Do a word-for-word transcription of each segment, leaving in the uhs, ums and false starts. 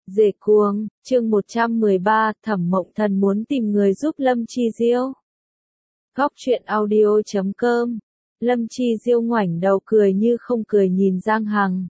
Dề cuồng, chương một trăm mười ba, Thẩm Mộng Thần muốn tìm người giúp Lâm Chi Diêu. Góc truyện audio chấm com. Lâm Chi Diêu ngoảnh đầu cười như không cười nhìn Giang Hằng.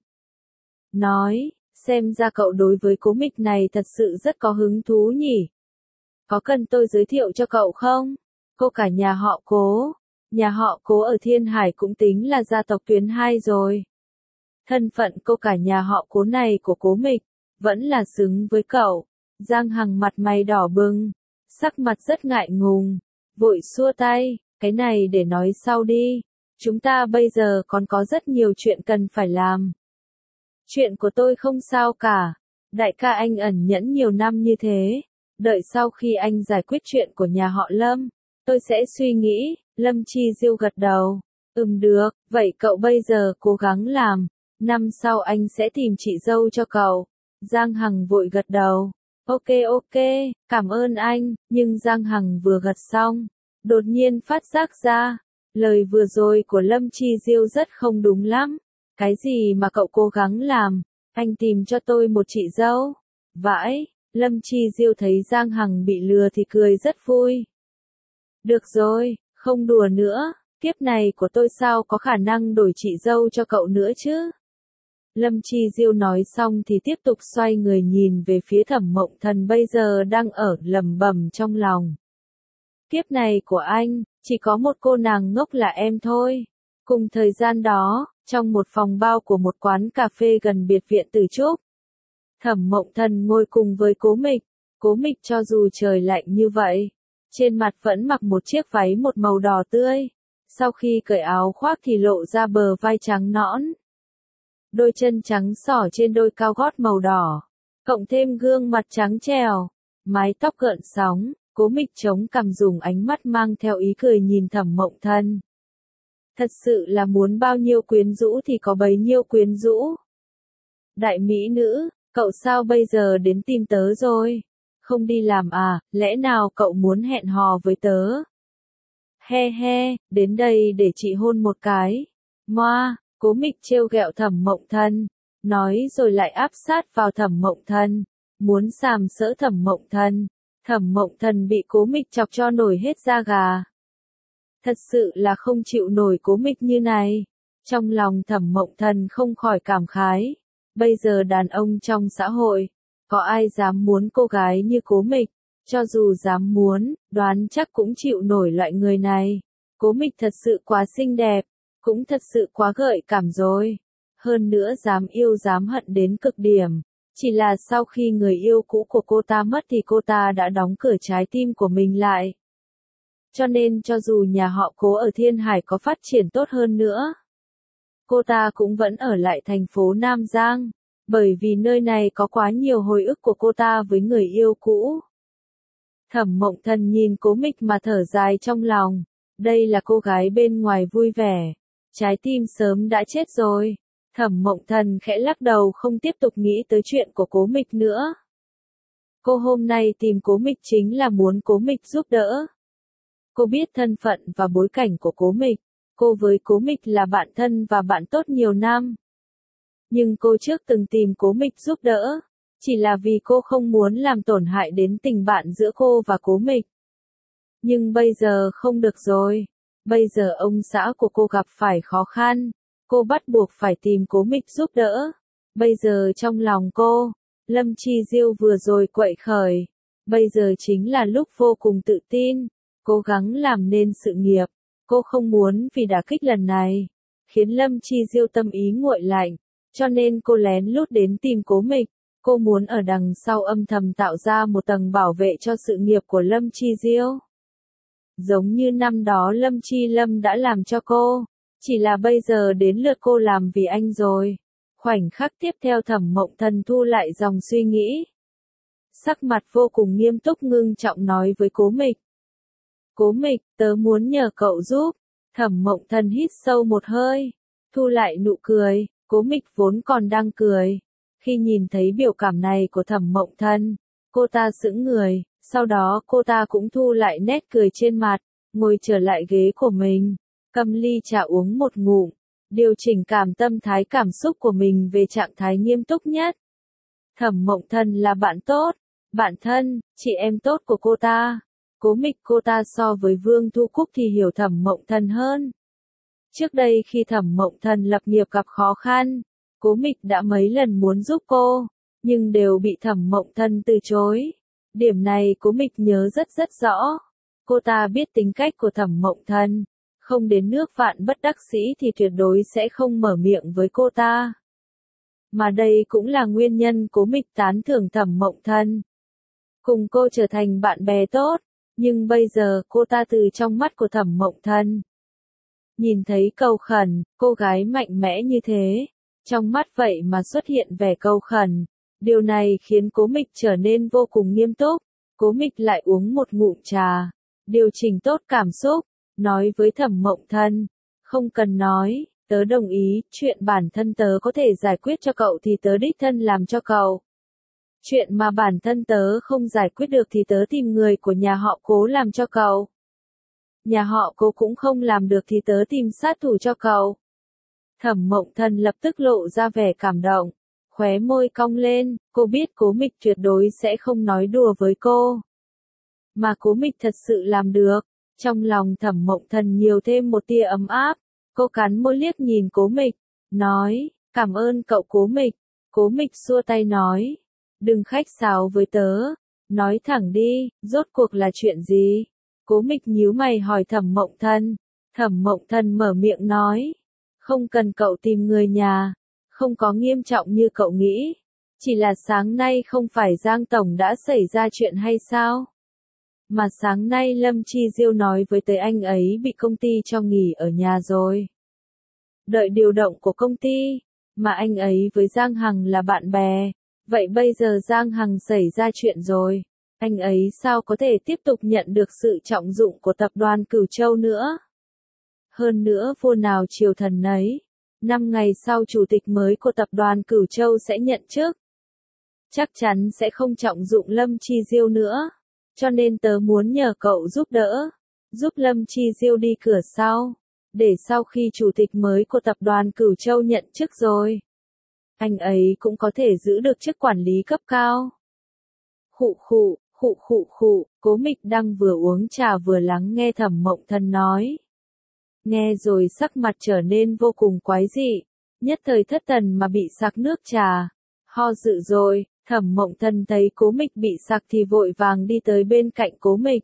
Nói, xem ra cậu đối với cố mịch này thật sự rất có hứng thú nhỉ. Có cần tôi giới thiệu cho cậu không? Cô cả nhà họ Cố. Nhà họ Cố ở Thiên Hải cũng tính là gia tộc tuyến hai rồi. Thân phận cô cả nhà họ Cố này của cố mịch vẫn là xứng với cậu. Giang Hằng mặt mày đỏ bừng, sắc mặt rất ngại ngùng, vội xua tay, cái này để nói sau đi. Chúng ta bây giờ còn có rất nhiều chuyện cần phải làm. Chuyện của tôi không sao cả. Đại ca anh ẩn nhẫn nhiều năm như thế. Đợi sau khi anh giải quyết chuyện của nhà họ Lâm, tôi sẽ suy nghĩ. Lâm Chi Diêu gật đầu. Ừm được, vậy cậu bây giờ cố gắng làm. Năm sau anh sẽ tìm chị dâu cho cậu. Giang Hằng vội gật đầu. Ok ok, cảm ơn anh. Nhưng Giang Hằng vừa gật xong, đột nhiên phát giác ra, lời vừa rồi của Lâm Chi Diêu rất không đúng lắm. Cái gì mà cậu cố gắng làm? Anh tìm cho tôi một chị dâu. Vãi, Lâm Chi Diêu thấy Giang Hằng bị lừa thì cười rất vui. Được rồi, không đùa nữa, kiếp này của tôi sao có khả năng đổi chị dâu cho cậu nữa chứ? Lâm Chi Diêu nói xong thì tiếp tục xoay người nhìn về phía Thẩm Mộng Thần bây giờ đang ở lẩm bẩm trong lòng. Kiếp này của anh, chỉ có một cô nàng ngốc là em thôi. Cùng thời gian đó, trong một phòng bao của một quán cà phê gần biệt viện Từ Trúc, Thẩm Mộng Thần ngồi cùng với Cố Mịch. Cố Mịch cho dù trời lạnh như vậy, trên mặt vẫn mặc một chiếc váy một màu đỏ tươi. Sau khi cởi áo khoác thì lộ ra bờ vai trắng nõn. Đôi chân trắng xỏ trên đôi cao gót màu đỏ, cộng thêm gương mặt trắng trẻo, mái tóc gợn sóng, Cố Mịch chống cằm dùng ánh mắt mang theo ý cười nhìn Thẩm Mộng Thần. Thật sự là muốn bao nhiêu quyến rũ thì có bấy nhiêu quyến rũ. Đại mỹ nữ, cậu sao bây giờ đến tìm tớ rồi? Không đi làm à, lẽ nào cậu muốn hẹn hò với tớ? He he, đến đây để chị hôn một cái. Moa. Cố Mịch trêu ghẹo Thẩm Mộng Thần, nói rồi lại áp sát vào Thẩm Mộng Thần, muốn sàm sỡ Thẩm Mộng Thần. Thẩm Mộng Thần bị Cố Mịch chọc cho nổi hết da gà. Thật sự là không chịu nổi Cố Mịch như này. Trong lòng Thẩm Mộng Thần không khỏi cảm khái. Bây giờ đàn ông trong xã hội, có ai dám muốn cô gái như Cố Mịch? Cho dù dám muốn, đoán chắc cũng chịu nổi loại người này. Cố Mịch thật sự quá xinh đẹp. Cũng thật sự quá gợi cảm rồi. Hơn nữa dám yêu dám hận đến cực điểm. Chỉ là sau khi người yêu cũ của cô ta mất thì cô ta đã đóng cửa trái tim của mình lại. Cho nên cho dù nhà họ Cố ở Thiên Hải có phát triển tốt hơn nữa, cô ta cũng vẫn ở lại thành phố Nam Giang. Bởi vì nơi này có quá nhiều hồi ức của cô ta với người yêu cũ. Thẩm Mộng Thần nhìn Cố Mịch mà thở dài trong lòng. Đây là cô gái bên ngoài vui vẻ. Trái tim sớm đã chết rồi. Thẩm Mộng Thần khẽ lắc đầu không tiếp tục nghĩ tới chuyện của Cố Mịch nữa. Cô hôm nay tìm Cố Mịch chính là muốn Cố Mịch giúp đỡ. Cô biết thân phận và bối cảnh của Cố Mịch. Cô với Cố Mịch là bạn thân và bạn tốt nhiều năm. Nhưng cô trước từng tìm Cố Mịch giúp đỡ. Chỉ là vì cô không muốn làm tổn hại đến tình bạn giữa cô và Cố Mịch. Nhưng bây giờ không được rồi. Bây giờ ông xã của cô gặp phải khó khăn, cô bắt buộc phải tìm Cố Mịch giúp đỡ. Bây giờ trong lòng cô, Lâm Chi Diêu vừa rồi quậy khởi. Bây giờ chính là lúc vô cùng tự tin, cố gắng làm nên sự nghiệp. Cô không muốn vì đả kích lần này, khiến Lâm Chi Diêu tâm ý nguội lạnh. Cho nên cô lén lút đến tìm Cố Mịch. Cô muốn ở đằng sau âm thầm tạo ra một tầng bảo vệ cho sự nghiệp của Lâm Chi Diêu. Giống như năm đó Lâm Chi Lâm đã làm cho cô, chỉ là bây giờ đến lượt cô làm vì anh rồi. Khoảnh khắc tiếp theo Thẩm Mộng Thần thu lại dòng suy nghĩ. Sắc mặt vô cùng nghiêm túc ngưng trọng nói với Cố Mịch. Cố Mịch, tớ muốn nhờ cậu giúp. Thẩm Mộng Thần hít sâu một hơi, thu lại nụ cười. Cố Mịch vốn còn đang cười. Khi nhìn thấy biểu cảm này của Thẩm Mộng Thần, cô ta sững người. Sau đó cô ta cũng thu lại nét cười trên mặt, ngồi trở lại ghế của mình, cầm ly trà uống một ngụm, điều chỉnh cảm tâm thái cảm xúc của mình về trạng thái nghiêm túc nhất. Thẩm Mộng Thần là bạn tốt, bạn thân, chị em tốt của cô ta. Cố Mịch cô ta so với Vương Thu Cúc thì hiểu Thẩm Mộng Thần hơn. Trước đây khi Thẩm Mộng Thần lập nghiệp gặp khó khăn, Cố Mịch đã mấy lần muốn giúp cô, nhưng đều bị Thẩm Mộng Thần từ chối. Điểm này Cố Mịch nhớ rất rất rõ. Cô ta biết tính cách của Thẩm Mộng Thần, không đến nước vạn bất đắc dĩ thì tuyệt đối sẽ không mở miệng với cô ta. Mà đây cũng là nguyên nhân Cố Mịch tán thưởng Thẩm Mộng Thần. Cùng cô trở thành bạn bè tốt, nhưng bây giờ cô ta từ trong mắt của Thẩm Mộng Thần. Nhìn thấy cầu khẩn, cô gái mạnh mẽ như thế, trong mắt vậy mà xuất hiện vẻ cầu khẩn. Điều này khiến Cố Mịch trở nên vô cùng nghiêm túc. Cố Mịch lại uống một ngụm trà, điều chỉnh tốt cảm xúc, nói với Thẩm Mộng Thần, không cần nói, tớ đồng ý, chuyện bản thân tớ có thể giải quyết cho cậu thì tớ đích thân làm cho cậu. Chuyện mà bản thân tớ không giải quyết được thì tớ tìm người của nhà họ Cố làm cho cậu. Nhà họ Cố cũng không làm được thì tớ tìm sát thủ cho cậu. Thẩm Mộng Thần lập tức lộ ra vẻ cảm động, khóe môi cong lên, cô biết Cố Mịch tuyệt đối sẽ không nói đùa với cô. Mà Cố Mịch thật sự làm được, trong lòng Thẩm Mộng Thần nhiều thêm một tia ấm áp, cô cắn môi liếc nhìn Cố Mịch, nói, cảm ơn cậu Cố Mịch. Cố Mịch xua tay nói, đừng khách sáo với tớ, nói thẳng đi, rốt cuộc là chuyện gì? Cố Mịch nhíu mày hỏi Thẩm Mộng Thần. Thẩm Mộng Thần mở miệng nói, không cần cậu tìm người nhà, không có nghiêm trọng như cậu nghĩ, chỉ là sáng nay không phải Giang Tổng đã xảy ra chuyện hay sao? Mà sáng nay Lâm Chi Diêu nói với tới anh ấy bị công ty cho nghỉ ở nhà rồi. Đợi điều động của công ty, mà anh ấy với Giang Hằng là bạn bè, vậy bây giờ Giang Hằng xảy ra chuyện rồi, anh ấy sao có thể tiếp tục nhận được sự trọng dụng của tập đoàn Cửu Châu nữa? Hơn nữa vua nào triều thần nấy, năm ngày sau chủ tịch mới của tập đoàn Cửu Châu sẽ nhận chức. Chắc chắn sẽ không trọng dụng Lâm Chi Diêu nữa, cho nên tớ muốn nhờ cậu giúp đỡ, giúp Lâm Chi Diêu đi cửa sau, để sau khi chủ tịch mới của tập đoàn Cửu Châu nhận chức rồi, anh ấy cũng có thể giữ được chức quản lý cấp cao. Khụ khụ, khụ khụ khụ, Cố Mịch đang vừa uống trà vừa lắng nghe Thẩm Mộng Thần nói. Nghe rồi sắc mặt trở nên vô cùng quái dị, nhất thời thất thần mà bị sặc nước trà, ho dữ rồi. Thẩm Mộng Thần thấy Cố Mịch bị sặc thì vội vàng đi tới bên cạnh Cố Mịch.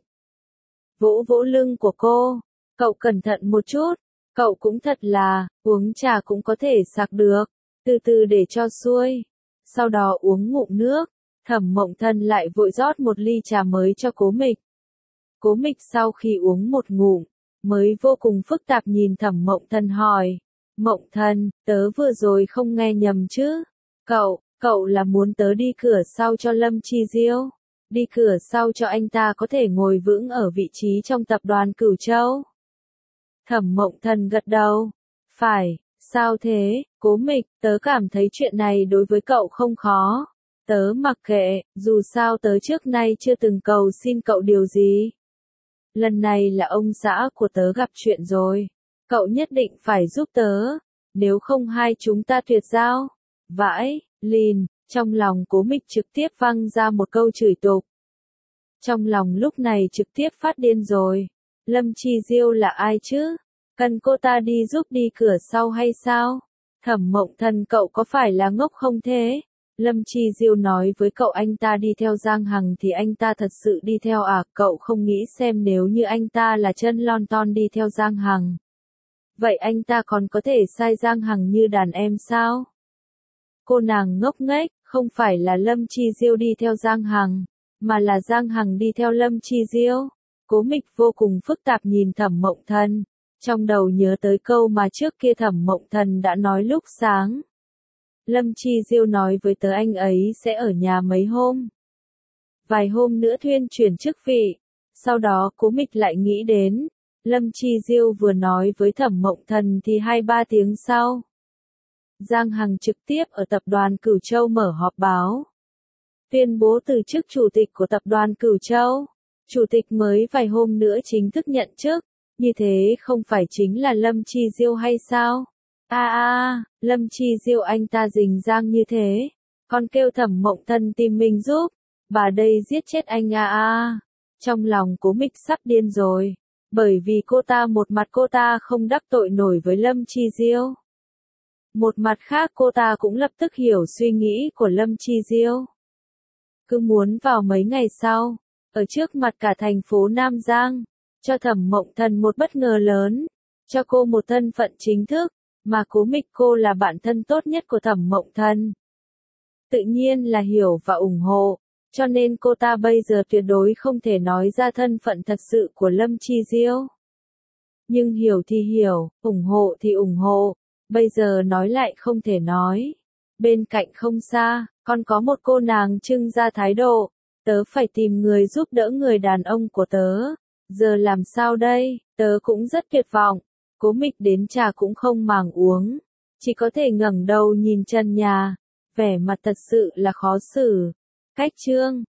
Vỗ vỗ lưng của cô, cậu cẩn thận một chút, cậu cũng thật là, uống trà cũng có thể sặc được, từ từ để cho xuôi. Sau đó uống ngụm nước, Thẩm Mộng Thần lại vội rót một ly trà mới cho Cố Mịch. Cố Mịch sau khi uống một ngụm, mới vô cùng phức tạp nhìn Thẩm Mộng Thần hỏi, Mộng Thần, tớ vừa rồi không nghe nhầm chứ? Cậu, cậu là muốn tớ đi cửa sau cho Lâm Chi Diêu? Đi cửa sau cho anh ta có thể ngồi vững ở vị trí trong tập đoàn Cửu Châu? Thẩm Mộng Thần gật đầu. Phải, sao thế, Cố Mịch, tớ cảm thấy chuyện này đối với cậu không khó. Tớ mặc kệ, dù sao tớ trước nay chưa từng cầu xin cậu điều gì. Lần này là ông xã của tớ gặp chuyện rồi. Cậu nhất định phải giúp tớ, nếu không hai chúng ta tuyệt giao. Vãi, lìn, trong lòng Cố Mịch trực tiếp văng ra một câu chửi tục. Trong lòng lúc này trực tiếp phát điên rồi. Lâm Chi Diêu là ai chứ? Cần cô ta đi giúp đi cửa sau hay sao? Thẩm Mộng Thần cậu có phải là ngốc không thế? Lâm Chi Diêu nói với cậu anh ta đi theo Giang Hằng thì anh ta thật sự đi theo à? Cậu không nghĩ xem nếu như anh ta là chân lon ton đi theo Giang Hằng. Vậy anh ta còn có thể sai Giang Hằng như đàn em sao? Cô nàng ngốc nghếch, không phải là Lâm Chi Diêu đi theo Giang Hằng, mà là Giang Hằng đi theo Lâm Chi Diêu. Cố Mịch vô cùng phức tạp nhìn Thẩm Mộng Thần, trong đầu nhớ tới câu mà trước kia Thẩm Mộng Thần đã nói lúc sáng. Lâm Chi Diêu nói với tớ anh ấy sẽ ở nhà mấy hôm. Vài hôm nữa thuyên chuyển chức vị. Sau đó Cố Mịch lại nghĩ đến, Lâm Chi Diêu vừa nói với Thẩm Mộng Thần thì hai ba tiếng sau. Giang Hằng trực tiếp ở tập đoàn Cửu Châu mở họp báo. Tuyên bố từ chức chủ tịch của tập đoàn Cửu Châu. Chủ tịch mới vài hôm nữa chính thức nhận chức. Như thế không phải chính là Lâm Chi Diêu hay sao? A a, Lâm Chi Diêu anh ta rình rang như thế. con kêu Thẩm Mộng Thân tìm mình giúp, bà đây giết chết anh a a. Trong lòng Cố Mịch sắp điên rồi, bởi vì cô ta một mặt cô ta không đắc tội nổi với Lâm Chi Diêu. Một mặt khác cô ta cũng lập tức hiểu suy nghĩ của Lâm Chi Diêu. Cứ muốn vào mấy ngày sau, ở trước mặt cả thành phố Nam Giang, cho Thẩm Mộng Thần một bất ngờ lớn, cho cô một thân phận chính thức, mà Cố Mịch cô là bạn thân tốt nhất của Thẩm Mộng Thần. Tự nhiên là hiểu và ủng hộ, cho nên cô ta bây giờ tuyệt đối không thể nói ra thân phận thật sự của Lâm Chi Diêu. Nhưng hiểu thì hiểu, ủng hộ thì ủng hộ, bây giờ nói lại không thể nói. Bên cạnh không xa, còn có một cô nàng trưng ra thái độ, tớ phải tìm người giúp đỡ người đàn ông của tớ. Giờ làm sao đây, tớ cũng rất tuyệt vọng. Cố Mịch đến trà cũng không màng uống, chỉ có thể ngẩng đầu nhìn trần nhà, vẻ mặt thật sự là khó xử. Cách chương